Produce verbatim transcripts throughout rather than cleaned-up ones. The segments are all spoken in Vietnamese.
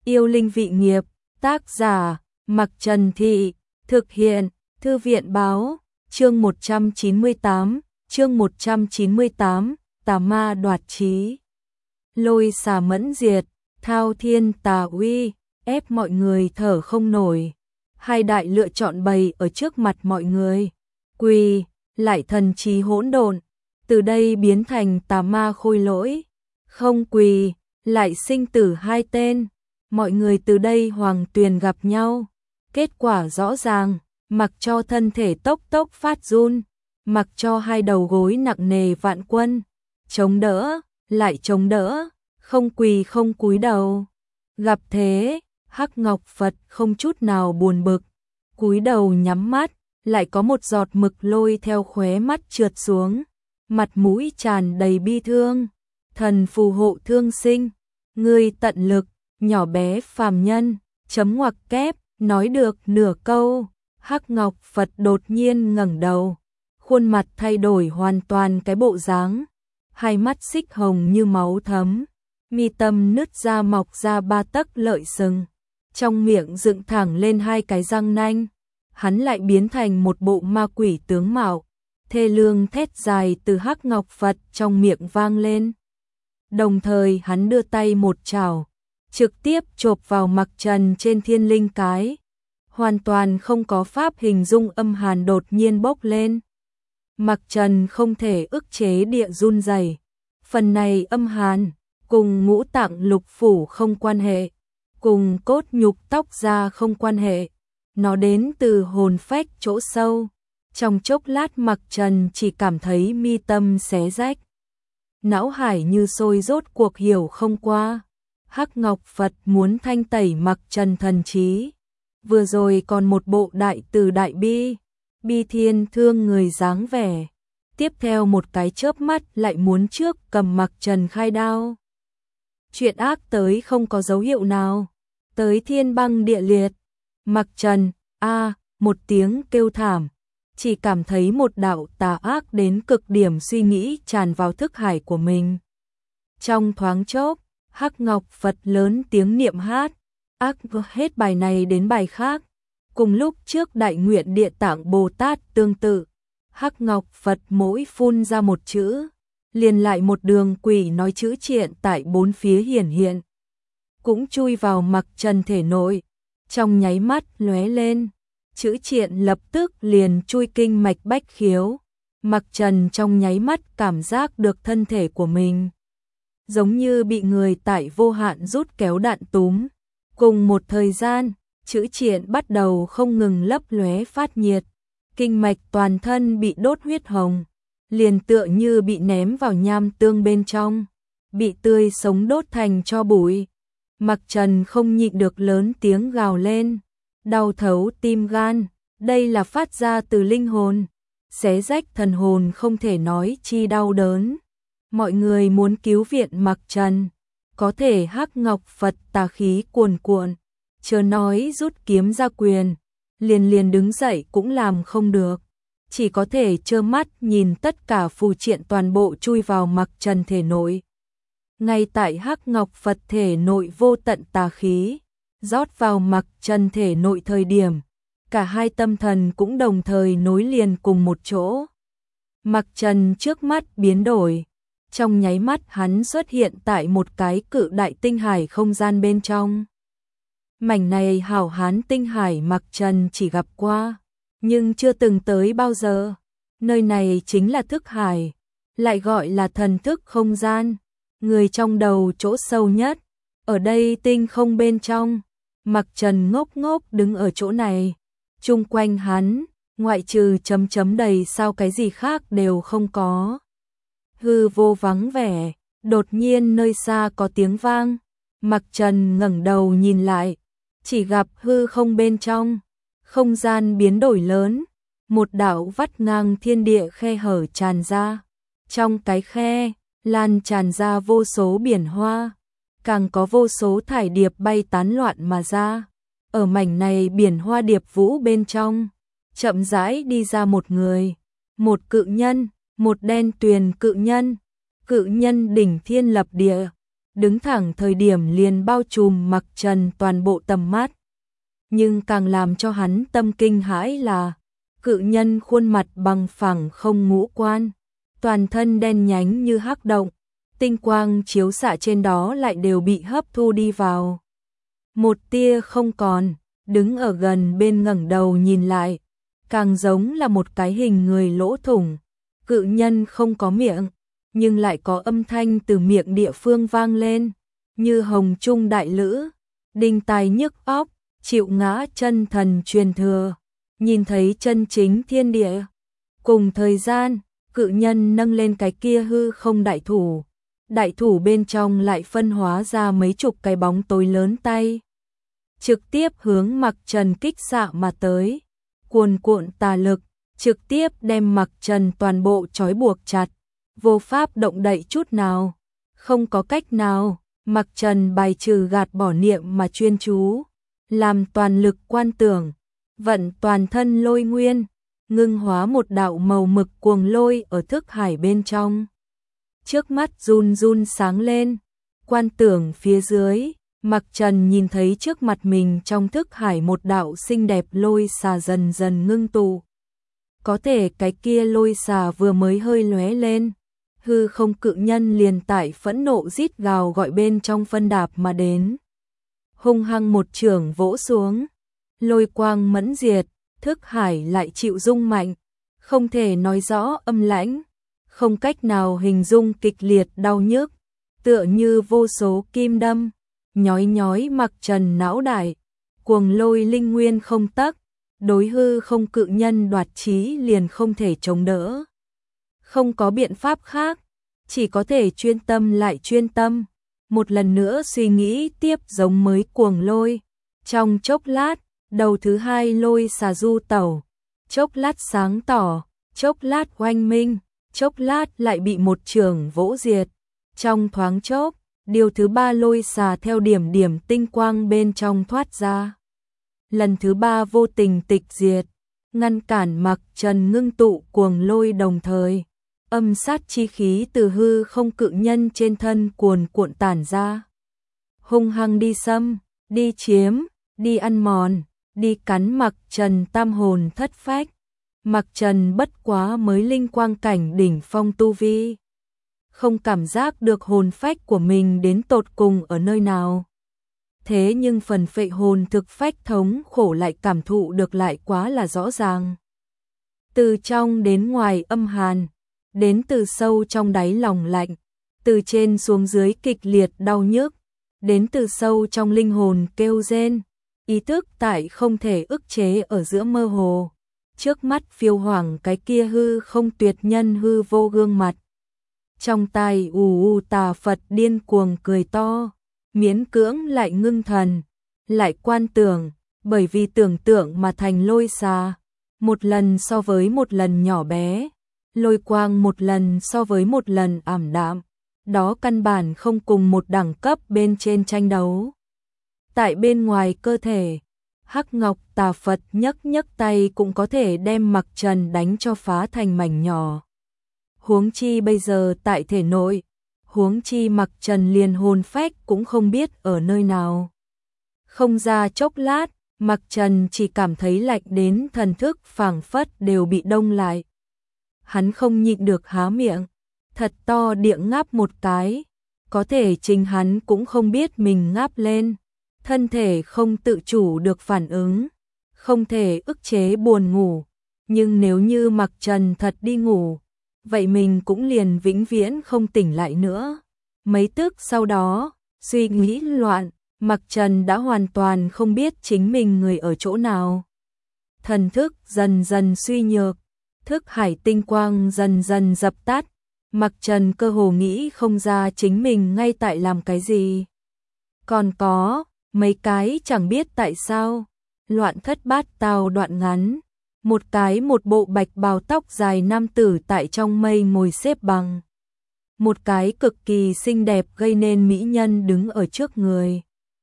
Yêu linh vị nghiệp, tác giả, Mặc Trần Thị, thực hiện, Thư viện báo, chương một trăm chín mươi tám, chương một trăm chín mươi tám, tà ma đoạt trí. Lôi xà mẫn diệt, thao thiên tà uy, ép mọi người thở không nổi. Hai đại lựa chọn bày ở trước mặt mọi người. Quỳ, lại thần trí hỗn độn, từ đây biến thành tà ma khôi lỗi. Không quỳ, lại sinh tử hai tên. Mọi người từ đây hoàng tuyền gặp nhau. Kết quả rõ ràng, mặc cho thân thể tốc tốc phát run, mặc cho hai đầu gối nặng nề vạn quân, chống đỡ, lại chống đỡ, không quỳ không cúi đầu. Gặp thế, Hắc Ngọc Phật không chút nào buồn bực, cúi đầu nhắm mắt, lại có một giọt mực lôi theo khóe mắt trượt xuống, mặt mũi tràn đầy bi thương. Thần phù hộ thương sinh, ngươi tận lực, nhỏ bé phàm nhân, chấm ngoặc kép, nói được nửa câu, Hắc Ngọc Phật đột nhiên ngẩng đầu, khuôn mặt thay đổi hoàn toàn cái bộ dáng, hai mắt xích hồng như máu thấm, mi tâm nứt ra mọc ra ba tấc lợi sừng, trong miệng dựng thẳng lên hai cái răng nanh, hắn lại biến thành một bộ ma quỷ tướng mạo, thê lương thét dài từ Hắc Ngọc Phật trong miệng vang lên. Đồng thời hắn đưa tay một chảo, trực tiếp chộp vào Mặc Trần trên thiên linh cái, hoàn toàn không có pháp hình dung âm hàn đột nhiên bốc lên. Mặc Trần không thể ức chế địa run rẩy. Phần này âm hàn, cùng ngũ tạng lục phủ không quan hệ, cùng cốt nhục tóc da không quan hệ, nó đến từ hồn phách chỗ sâu. Trong chốc lát Mặc Trần chỉ cảm thấy mi tâm xé rách, não hải như sôi rốt cuộc hiểu không qua. Hắc Ngọc Phật muốn thanh tẩy Mặc Trần thần trí, vừa rồi còn một bộ đại từ đại bi, bi thiên thương người dáng vẻ, tiếp theo một cái chớp mắt lại muốn trước cầm Mặc Trần khai đao. Chuyện ác tới không có dấu hiệu nào, tới thiên băng địa liệt. Mặc Trần, a, một tiếng kêu thảm, chỉ cảm thấy một đạo tà ác đến cực điểm suy nghĩ tràn vào thức hải của mình. Trong thoáng chốc, Hắc Ngọc Phật lớn tiếng niệm hát, ác hết bài này đến bài khác. Cùng lúc trước Đại Nguyện Địa Tạng Bồ Tát tương tự, Hắc Ngọc Phật mỗi phun ra một chữ, liền lại một đường quỷ nói chữ triện tại bốn phía hiển hiện, cũng chui vào Mặc Trần thể nội, trong nháy mắt lóe lên, chữ triện lập tức liền chui kinh mạch bách khiếu. Mặc Trần trong nháy mắt cảm giác được thân thể của mình giống như bị người tại vô hạn rút kéo đạn túm. Cùng một thời gian, chữ triện bắt đầu không ngừng lấp lóe phát nhiệt, kinh mạch toàn thân bị đốt huyết hồng, liền tựa như bị ném vào nham tương bên trong, bị tươi sống đốt thành tro bụi. Mặc Trần không nhịn được lớn tiếng gào lên, đau thấu tim gan, đây là phát ra từ linh hồn, xé rách thần hồn không thể nói chi đau đớn. Mọi người muốn cứu viện Mặc Trần, có thể Hắc Ngọc Phật tà khí cuồn cuộn, chớ nói rút kiếm ra quyền, liền liền đứng dậy cũng làm không được, chỉ có thể trơ mắt nhìn tất cả phù triện toàn bộ chui vào Mặc Trần thể nội. Ngay tại Hắc Ngọc Phật thể nội vô tận tà khí rót vào Mặc Trần thể nội thời điểm, cả hai tâm thần cũng đồng thời nối liền cùng một chỗ. Mặc Trần trước mắt biến đổi, trong nháy mắt hắn xuất hiện tại một cái cự đại tinh hải không gian bên trong. Mảnh này hảo hán tinh hải Mặc Trần chỉ gặp qua, nhưng chưa từng tới bao giờ. Nơi này chính là thức hải, lại gọi là thần thức không gian, người trong đầu chỗ sâu nhất, ở đây tinh không bên trong. Mặc Trần ngốc ngốc đứng ở chỗ này, chung quanh hắn, ngoại trừ chấm chấm đầy sao cái gì khác đều không có. Hư vô vắng vẻ, đột nhiên nơi xa có tiếng vang, Mặc Trần ngẩng đầu nhìn lại, chỉ gặp hư không bên trong, không gian biến đổi lớn, một đạo vắt ngang thiên địa khe hở tràn ra, trong cái khe, lan tràn ra vô số biển hoa, càng có vô số thải điệp bay tán loạn mà ra. Ở mảnh này biển hoa điệp vũ bên trong, chậm rãi đi ra một người, một cự nhân, một đen tuyền cự nhân, cự nhân đỉnh thiên lập địa, đứng thẳng thời điểm liền bao trùm Mặc Trần toàn bộ tầm mắt. Nhưng càng làm cho hắn tâm kinh hãi là cự nhân khuôn mặt bằng phẳng không ngũ quan, toàn thân đen nhánh như hắc động, tinh quang chiếu xạ trên đó lại đều bị hấp thu đi vào. Một tia không còn, đứng ở gần bên ngẩng đầu nhìn lại, càng giống là một cái hình người lỗ thủng. Cự nhân không có miệng, nhưng lại có âm thanh từ miệng địa phương vang lên, như hồng trung đại lữ, đinh tai nhức óc, chịu ngã chân thần truyền thừa, nhìn thấy chân chính thiên địa. Cùng thời gian, cự nhân nâng lên cái kia hư không đại thủ, đại thủ bên trong lại phân hóa ra mấy chục cái bóng tối lớn tay, trực tiếp hướng Mặc Trần kích xạ mà tới, cuồn cuộn tà lực, trực tiếp đem Mặc Trần toàn bộ trói buộc chặt, vô pháp động đậy chút nào, không có cách nào. Mặc Trần bài trừ gạt bỏ niệm mà chuyên chú, làm toàn lực quan tưởng, vận toàn thân lôi nguyên, ngưng hóa một đạo màu mực cuồng lôi ở thức hải bên trong. Trước mắt run run sáng lên, quan tưởng phía dưới, Mặc Trần nhìn thấy trước mặt mình trong thức hải một đạo xinh đẹp lôi xà dần dần ngưng tụ. Có thể cái kia lôi xà vừa mới hơi lóe lên, hư không cự nhân liền tại phẫn nộ rít gào gọi bên trong phân đạp mà đến. Hung hăng một chưởng vỗ xuống, lôi quang mẫn diệt, thức hải lại chịu rung mạnh, không thể nói rõ âm lãnh, không cách nào hình dung kịch liệt đau nhức, tựa như vô số kim đâm, nhói nhói Mặc Trần não đại, cuồng lôi linh nguyên không tắc, đối hư không cự nhân đoạt chí liền không thể chống đỡ. Không có biện pháp khác, chỉ có thể chuyên tâm lại chuyên tâm, một lần nữa suy nghĩ tiếp giống mới cuồng lôi. Trong chốc lát, đầu thứ hai lôi xà du tẩu, chốc lát sáng tỏ, chốc lát oanh minh, chốc lát lại bị một chưởng vỗ diệt. Trong thoáng chốc, điều thứ ba lôi xà theo điểm điểm tinh quang bên trong thoát ra. Lần thứ ba vô tình tịch diệt, ngăn cản Mặc Trần ngưng tụ cuồng lôi đồng thời. Âm sát chi khí từ hư không cự nhân trên thân cuồn cuộn tản ra. Hung hăng đi xâm, đi chiếm, đi ăn mòn, đi cắn Mặc Trần tam hồn thất phách. Mặc Trần bất quá mới linh quang cảnh đỉnh phong tu vi, không cảm giác được hồn phách của mình đến tột cùng ở nơi nào. Thế nhưng phần phệ hồn thực phách thống khổ lại cảm thụ được lại quá là rõ ràng. Từ trong đến ngoài âm hàn, đến từ sâu trong đáy lòng lạnh, từ trên xuống dưới kịch liệt đau nhức, đến từ sâu trong linh hồn kêu rên, ý thức tại không thể ức chế ở giữa mơ hồ. Trước mắt phiêu hoàng cái kia hư không tuyệt nhân hư vô gương mặt. Trong tai ù u tà Phật điên cuồng cười to, miễn cưỡng lại ngưng thần, lại quan tưởng, bởi vì tưởng tượng mà thành lôi xà, một lần so với một lần nhỏ bé, lôi quang một lần so với một lần ảm đạm, đó căn bản không cùng một đẳng cấp bên trên tranh đấu. Tại bên ngoài cơ thể, Hắc Ngọc Tà Phật nhấc nhấc tay cũng có thể đem Mặc Trần đánh cho phá thành mảnh nhỏ. Huống chi bây giờ tại thể nội, huống chi Mặc Trần liền hồn phách cũng không biết ở nơi nào. Không ra chốc lát, Mặc Trần chỉ cảm thấy lạnh đến thần thức phảng phất đều bị đông lại. Hắn không nhịn được há miệng, thật to địa ngáp một cái, có thể chính hắn cũng không biết mình ngáp lên. Thân thể không tự chủ được phản ứng, không thể ức chế buồn ngủ, nhưng nếu như Mặc Trần thật đi ngủ, vậy mình cũng liền vĩnh viễn không tỉnh lại nữa. Mấy tức sau đó, suy nghĩ loạn, Mặc Trần đã hoàn toàn không biết chính mình người ở chỗ nào. Thần thức dần dần suy nhược, thức hải tinh quang dần dần dập tắt, Mặc Trần cơ hồ nghĩ không ra chính mình ngay tại làm cái gì. Còn có mấy cái chẳng biết tại sao, loạn thất bát tao đoạn ngắn, một cái một bộ bạch bào tóc dài nam tử tại trong mây ngồi xếp bằng. Một cái cực kỳ xinh đẹp gây nên mỹ nhân đứng ở trước người.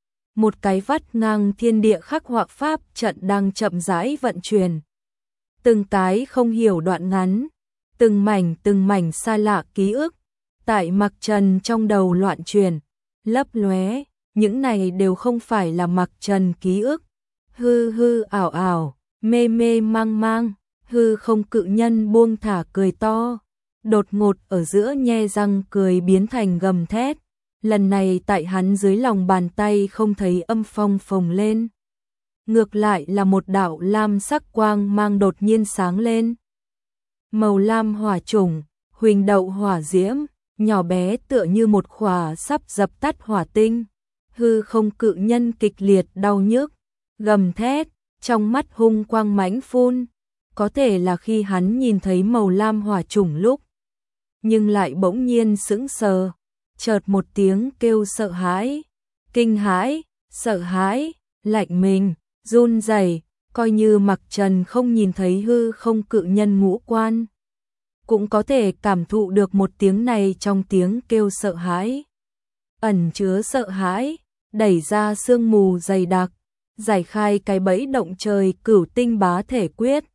Một cái vắt ngang thiên địa khắc họa pháp trận đang chậm rãi vận chuyển. Từng cái không hiểu đoạn ngắn, từng mảnh từng mảnh xa lạ ký ức, tại Mặc Trần trong đầu loạn chuyển. lấp lóe, những này đều không phải là Mặc Trần ký ức. Hư hư ảo ảo, mê mê mang mang, hư không cự nhân buông thả cười to, đột ngột ở giữa nhe răng cười biến thành gầm thét. Lần này tại hắn dưới lòng bàn tay không thấy âm phong phồng lên, ngược lại là một đạo lam sắc quang mang đột nhiên sáng lên. Màu lam hỏa chủng, huỳnh đậu hỏa diễm, nhỏ bé tựa như một khỏa sắp dập tắt hỏa tinh. Hư không cự nhân kịch liệt đau nhức, gầm thét, trong mắt hung quang mãnh phun. Có thể là khi hắn nhìn thấy màu lam hỏa chủng lúc, nhưng lại bỗng nhiên sững sờ, chợt một tiếng kêu sợ hãi, kinh hãi, sợ hãi, lạnh mình, run rẩy, coi như Mặc Trần không nhìn thấy hư không cự nhân ngũ quan, cũng có thể cảm thụ được một tiếng này trong tiếng kêu sợ hãi. Ẩn chứa sợ hãi, đẩy ra sương mù dày đặc, giải khai cái bẫy động trời cửu tinh bá thể quyết,